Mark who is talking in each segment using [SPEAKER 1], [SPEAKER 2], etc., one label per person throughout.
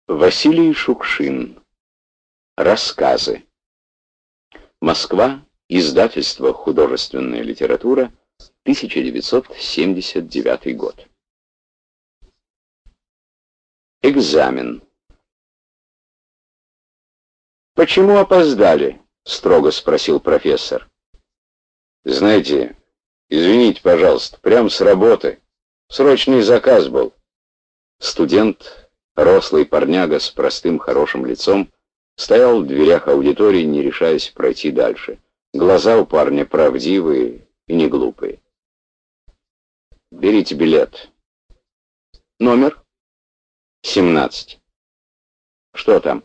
[SPEAKER 1] Василий Шукшин. Рассказы. Москва. Издательство «Художественная литература», 1979 год. Экзамен. «Почему опоздали?» — строго спросил профессор.
[SPEAKER 2] «Знаете, извините, пожалуйста, прямо с работы. Срочный заказ был».
[SPEAKER 1] Студент, рослый парняга с простым хорошим лицом, стоял в дверях аудитории, не решаясь пройти дальше. Глаза у парня правдивые и не глупые. «Берите билет». «Номер?» «17». «Что там?»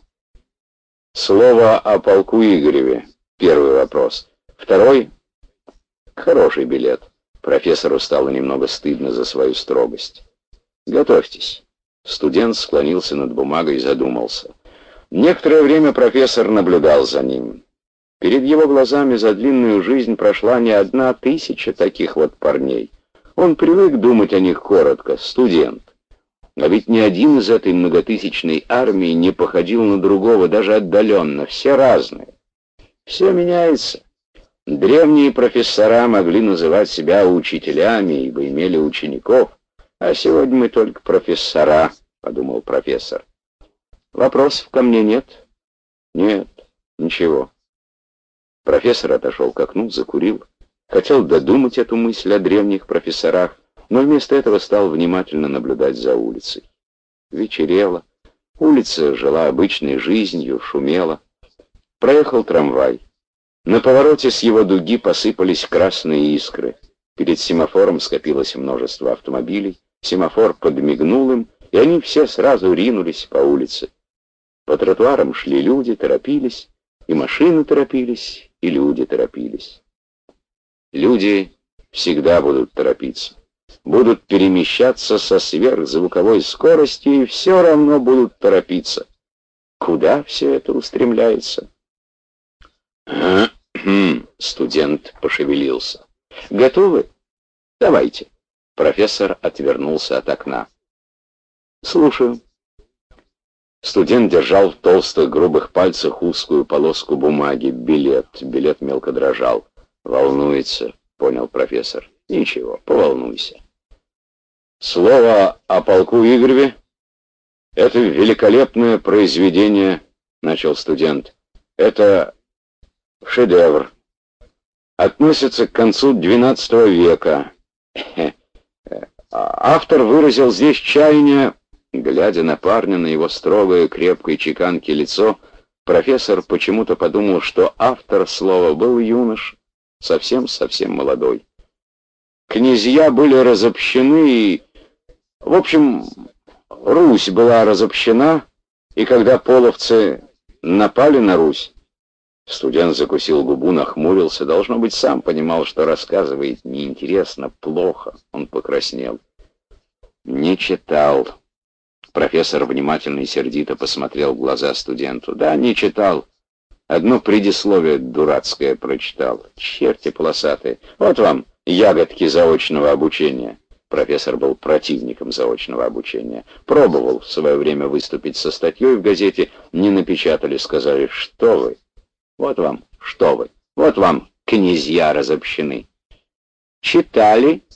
[SPEAKER 2] «Слово о полку Игореве». Первый вопрос.
[SPEAKER 1] Второй? Хороший билет. Профессору стало немного стыдно за свою строгость. «Готовьтесь». Студент склонился над бумагой и задумался. Некоторое время профессор наблюдал за ним. Перед его глазами за длинную жизнь прошла не 1000 таких вот парней. Он привык думать о них коротко, студент. А ведь ни один из этой многотысячной армии не походил на другого, даже отдаленно. Все разные. Все меняется. Древние профессора могли называть себя учителями, ибо имели учеников, а сегодня мы только профессора, подумал профессор. Вопросов ко мне нет? Нет, ничего. Профессор отошел к окну, закурил. Хотел додумать эту мысль о древних профессорах, но вместо этого стал внимательно наблюдать за улицей. Вечерело. Улица жила обычной жизнью, шумела. Проехал трамвай. На повороте с его дуги посыпались красные искры. Перед семафором скопилось множество автомобилей. Семафор подмигнул им, и они все сразу ринулись по улице. По тротуарам шли люди, торопились, и машины торопились, и люди торопились. Люди всегда будут торопиться. Будут перемещаться со сверхзвуковой скоростью и все равно будут торопиться. Куда все это устремляется? Студент пошевелился. Готовы? Давайте. Профессор отвернулся от окна. Слушаю. Студент держал в толстых грубых пальцах узкую полоску бумаги. Билет мелко дрожал. Волнуется, понял профессор. Ничего, поволнуйся. Слово о полку Игореве. Это великолепное произведение, начал студент. Это шедевр. Относится к концу XII века. Автор выразил здесь чаяние. Глядя на парня, на его строгое, крепкое чеканки лицо, профессор почему-то подумал, что автор слова был юнош, совсем молодой. Князья были разобщены, и, в общем, Русь была разобщена, и когда половцы напали на Русь, студент закусил губу, нахмурился, должно быть, сам понимал, что рассказывает неинтересно, плохо, он покраснел. Не читал. Профессор внимательно и сердито посмотрел в глаза студенту. Да, не читал. Одно предисловие дурацкое прочитал. Черти полосатые. Вот вам ягодки заочного обучения. Профессор был противником заочного обучения. Пробовал в свое время выступить со статьей в газете. Не напечатали, сказали, что вы. Вот вам, что вы. Вот вам князья разобщены. Читали?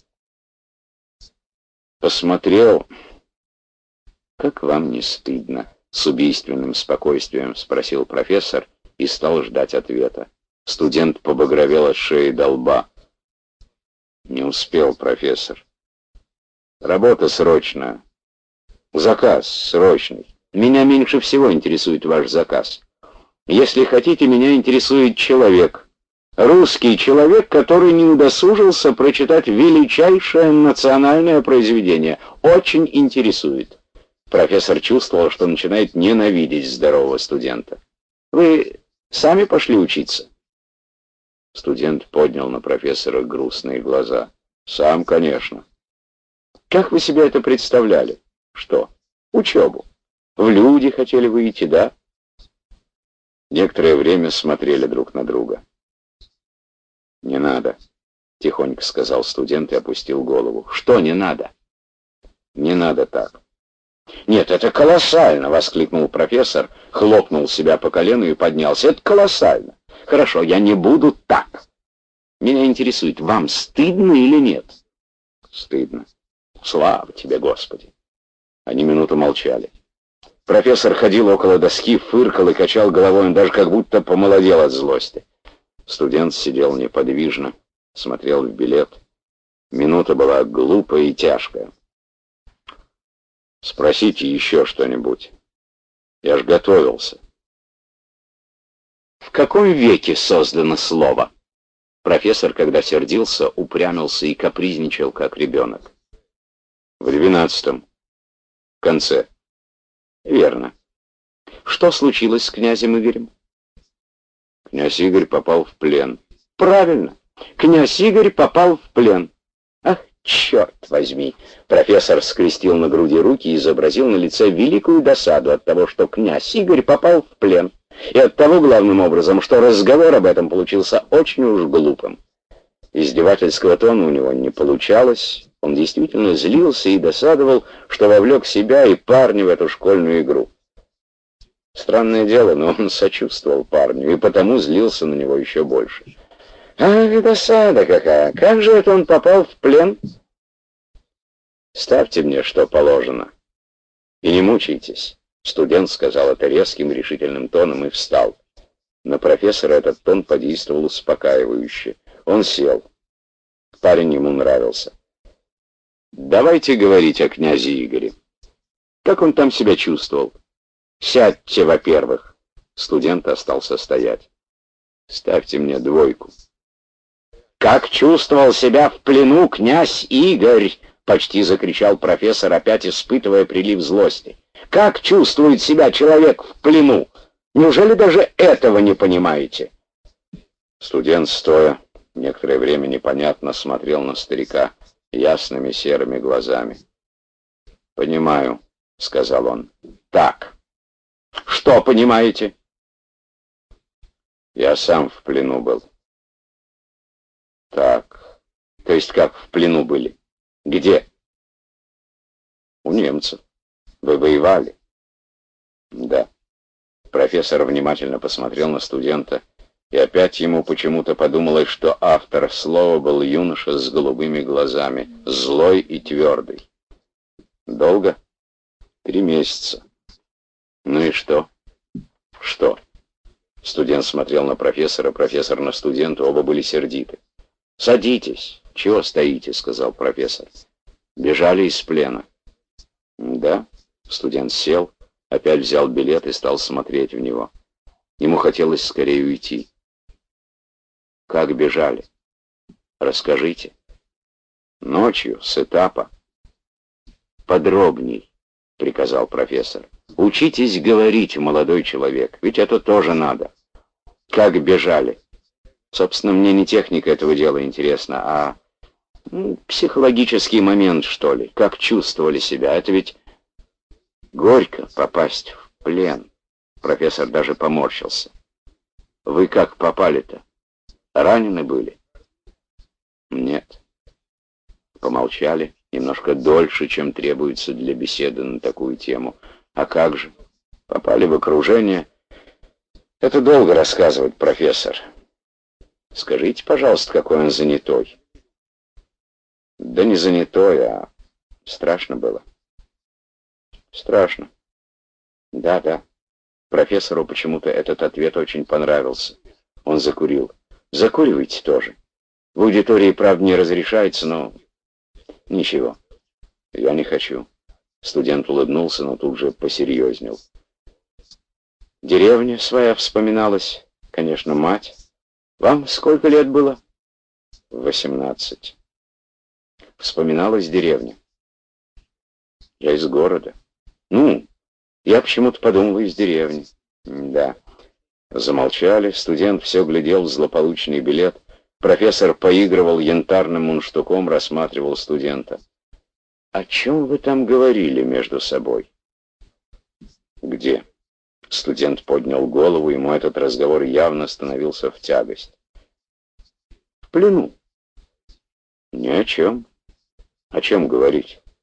[SPEAKER 1] Посмотрел. «Как вам не стыдно?» — с убийственным спокойствием спросил профессор и стал ждать ответа. Студент побагровел от шеи до лба. «Не успел, профессор. Работа срочная. Заказ срочный. Меня меньше всего интересует ваш заказ. Если хотите, меня интересует человек. Русский человек, который не удосужился прочитать величайшее национальное произведение. Очень интересует». Профессор чувствовал, что начинает ненавидеть здорового студента. «Вы сами пошли учиться?» Студент поднял на профессора грустные глаза. «Сам, конечно». «Как вы себе это представляли?» «Что?» «Учебу. В люди хотели выйти, да?» Некоторое время смотрели друг на друга. «Не надо», — тихонько сказал студент и опустил голову. «Что не надо?» «Не надо так. «Нет, это колоссально!» — воскликнул профессор, хлопнул себя по колену и поднялся. «Это колоссально! Хорошо, я не буду так. Меня интересует, вам стыдно или нет?» «Стыдно. Слава тебе, Господи!» Они минуту молчали. Профессор ходил около доски, фыркал и качал головой, он даже как будто помолодел от злости. Студент сидел неподвижно, смотрел в билет. Минута была глупая и тяжкая. «Спросите еще что-нибудь. Я ж готовился». «В каком веке создано слово?» Профессор, когда сердился, упрямился и капризничал, как ребенок. «В 12-м. В конце». «Верно. Что случилось с князем Игорем?» «Князь Игорь попал в плен». «Правильно. Князь Игорь попал в плен». «Ах, черт возьми!» Профессор скрестил на груди руки и изобразил на лице великую досаду от того, что князь Игорь попал в плен, и от того, главным образом, что разговор об этом получился очень уж глупым. Издевательского тона у него не получалось, он действительно злился и досадовал, что вовлек себя и парня в эту школьную игру. Странное дело, но он сочувствовал парню, и потому злился на него еще больше. «Ах, досада какая! Как же это он попал в плен?» «Ставьте мне, что положено. И не мучайтесь», — студент сказал это резким решительным тоном и встал. На профессора этот тон подействовал успокаивающе. Он сел. Парень ему нравился. «Давайте говорить о князе Игоре. Как он там себя чувствовал? Сядьте, во-первых». Студент остался стоять. «Ставьте мне 2». «Как чувствовал себя в плену князь Игорь?» — почти закричал профессор, опять испытывая прилив злости. «Как чувствует себя человек в плену? Неужели даже этого не понимаете?» Студент, стоя, некоторое время непонятно смотрел на старика ясными серыми глазами. «Понимаю», — сказал он. «Так. Что понимаете?» «Я сам в плену был». «Так. То есть как в плену были? Где?» «У немцев. Вы воевали?» «Да». Профессор внимательно посмотрел на студента, и опять ему почему-то подумалось, что автор слова был юноша с голубыми глазами, злой и твердый. «Долго?» 3 месяца. «Ну и что?» «Что?» Студент смотрел на профессора, профессор на студента, оба были сердиты. «Садитесь. Чего стоите?» — сказал профессор. «Бежали из плена». «Да?» Студент сел, опять взял билет и стал смотреть в него. Ему хотелось скорее уйти. «Как бежали? Расскажите». «Ночью, с этапа». «Подробней», — приказал профессор. «Учитесь говорить, молодой человек, ведь это тоже надо». «Как бежали?» Собственно, мне не техника этого дела интересна, а психологический момент, что ли. Как чувствовали себя. Это ведь горько попасть в плен. Профессор даже поморщился. Вы как попали-то? Ранены были? Нет. Помолчали немножко дольше, чем требуется для беседы на такую тему. А как же? Попали в окружение? Это долго рассказывать, профессор. Скажите, пожалуйста, какой он занятой. Да не занятой, а страшно было. Страшно. Да. Профессору почему-то этот ответ очень понравился. Он закурил. Закуривайте тоже. В аудитории, правда, не разрешается, но... Ничего. Я не хочу. Студент улыбнулся, но тут же посерьезнел. Деревня своя вспоминалась. Конечно, мать. Вам сколько лет было? 18. Вспоминалась деревня. Я из города. Ну, я почему-то подумал из деревни. Да. Замолчали. Студент все глядел в злополучный билет. Профессор поигрывал янтарным мундштуком, рассматривал студента. О чем вы там говорили между собой? Где? Студент поднял голову, ему этот разговор явно становился в тягость. В плену. Ни о чем. О чем говорить?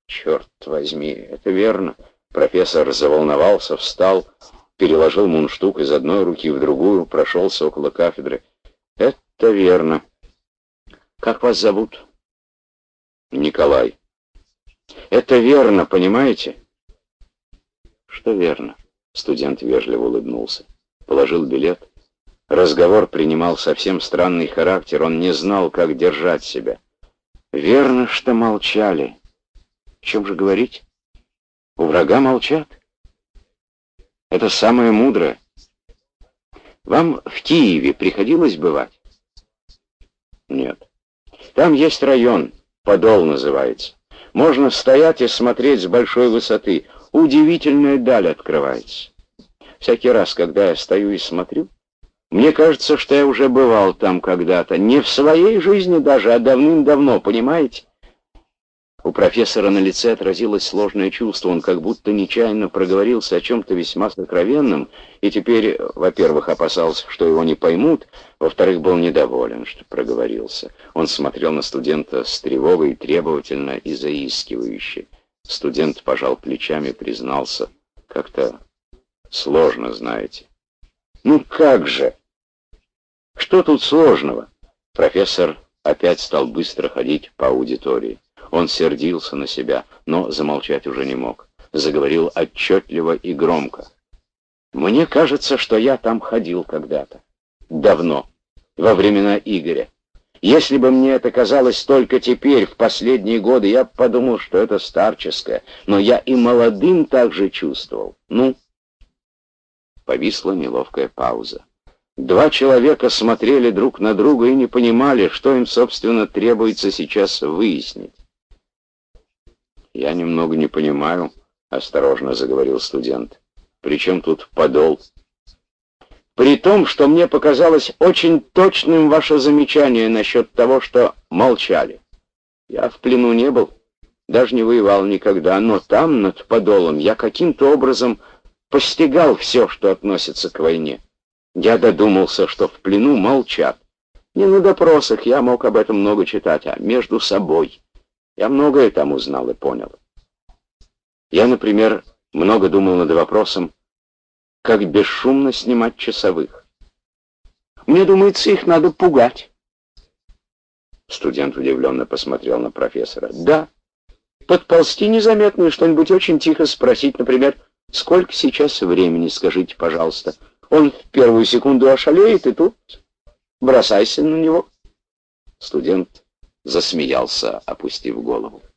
[SPEAKER 1] Черт возьми, это верно. Профессор заволновался, встал, переложил мундштук из одной руки в другую, прошелся около кафедры. Это верно. Как вас зовут? Николай. Это верно, понимаете? Что верно? Студент вежливо улыбнулся. Положил билет. Разговор принимал совсем странный характер. Он не знал, как держать себя. Верно, что молчали. О чем же говорить? У врага молчат. Это самое мудрое. Вам в Киеве приходилось бывать? Нет. Там есть район, Подол называется. Можно стоять и смотреть с большой высоты. Удивительная даль открывается. Всякий раз, когда я стою и смотрю, мне кажется, что я уже бывал там когда-то. Не в своей жизни даже, а давным-давно, понимаете? У профессора на лице отразилось сложное чувство. Он как будто нечаянно проговорился о чем-то весьма сокровенном, и теперь, во-первых, опасался, что его не поймут, во-вторых, был недоволен, что проговорился. Он смотрел на студента с тревогой, требовательно и заискивающе. Студент пожал плечами, признался. Как-то сложно, знаете. Ну как же? Что тут сложного? Профессор опять стал быстро ходить по аудитории. Он сердился на себя, но замолчать уже не мог. Заговорил отчетливо и громко. «Мне кажется, что я там ходил когда-то. Давно, во времена Игоря. Если бы мне это казалось только теперь, в последние годы, я бы подумал, что это старческое. Но я и молодым так же чувствовал. Ну?» Повисла неловкая пауза. Два человека смотрели друг на друга и не понимали, что им, собственно, требуется сейчас выяснить. «Я немного не понимаю», — осторожно заговорил студент. «При чем тут Подол?» «При том, что мне показалось очень точным ваше замечание насчет того, что молчали. Я в плену не был, даже не воевал никогда, но там, над Подолом, я каким-то образом постигал все, что относится к войне. Я додумался, что в плену молчат. Не на допросах, я мог об этом много читать, а между собой. Я многое там узнал и понял. Я, например, много думал над вопросом, как бесшумно снимать часовых. Мне думается, их надо пугать». Студент удивленно посмотрел на профессора. «Да, подползти незаметно и что-нибудь очень тихо спросить, например, сколько сейчас времени, скажите, пожалуйста. Он в первую секунду ошалеет, и тут бросайся на него». Студент засмеялся, опустив голову.